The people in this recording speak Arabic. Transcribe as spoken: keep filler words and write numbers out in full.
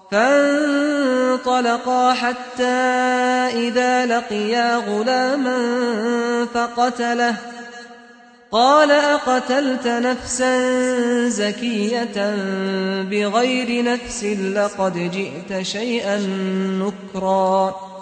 فانطلقا حتى إذا لقيا غلاما فقتله قال أقتلت نفسا زكية بغير نفس لقد جئت شيئا نكرا